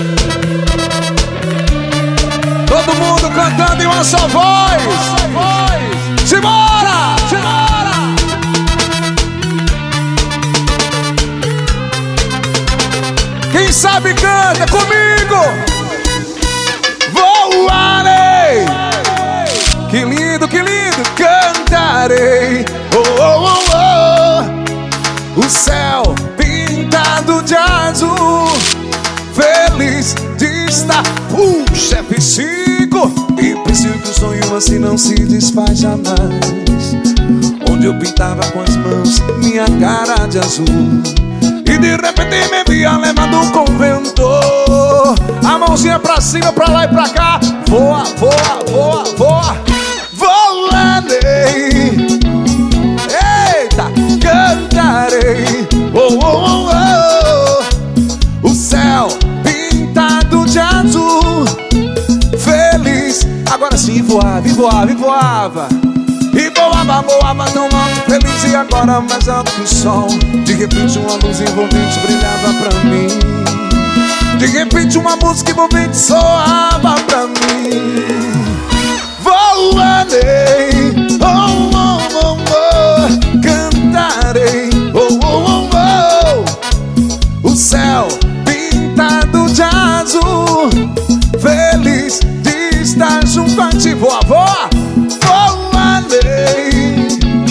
Todo mundo cantando em uma só voz. Simbora! Simbora! Quem sabe canta comigo. Voarei. Que lindo, cantarei. Oh, oh, oh, oh. O céu pintado de azul, feliz de estar. Puxa, F5. E pensei que o sonho assim não se desfaz jamais. Onde eu pintava com as mãos minha cara de azul, e de repente me via levando com vento. A mãozinha pra cima, pra lá e pra cá. Voa, voa, voa, voa. Voarei. Eita, cantarei. Oh, oh, oh, oh. O céu pintado de azul, feliz. Agora sim voava, e voava, e voava. E voava, voava tão alto, feliz. E agora mais alto que o som. De repente uma luz envolvente brilhava pra mim. De repente uma música envolvente soava pra mim. Voarei, oh, oh, oh, oh. Cantarei, oh, oh, oh, oh. O céu pintado de azul, feliz de estar junto a ti. Voa, voa. Voarei,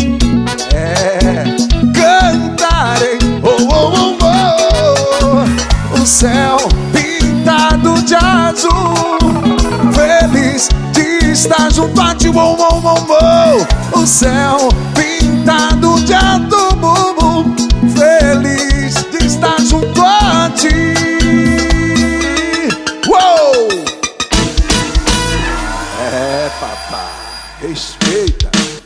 cantarei, oh, oh, oh, oh. O céu pintado de azul, feliz de estar junto a ti. Oh, oh, oh, oh. O céu pintado de azul, feliz de estar junto a ti. Uou! Papai, respeita.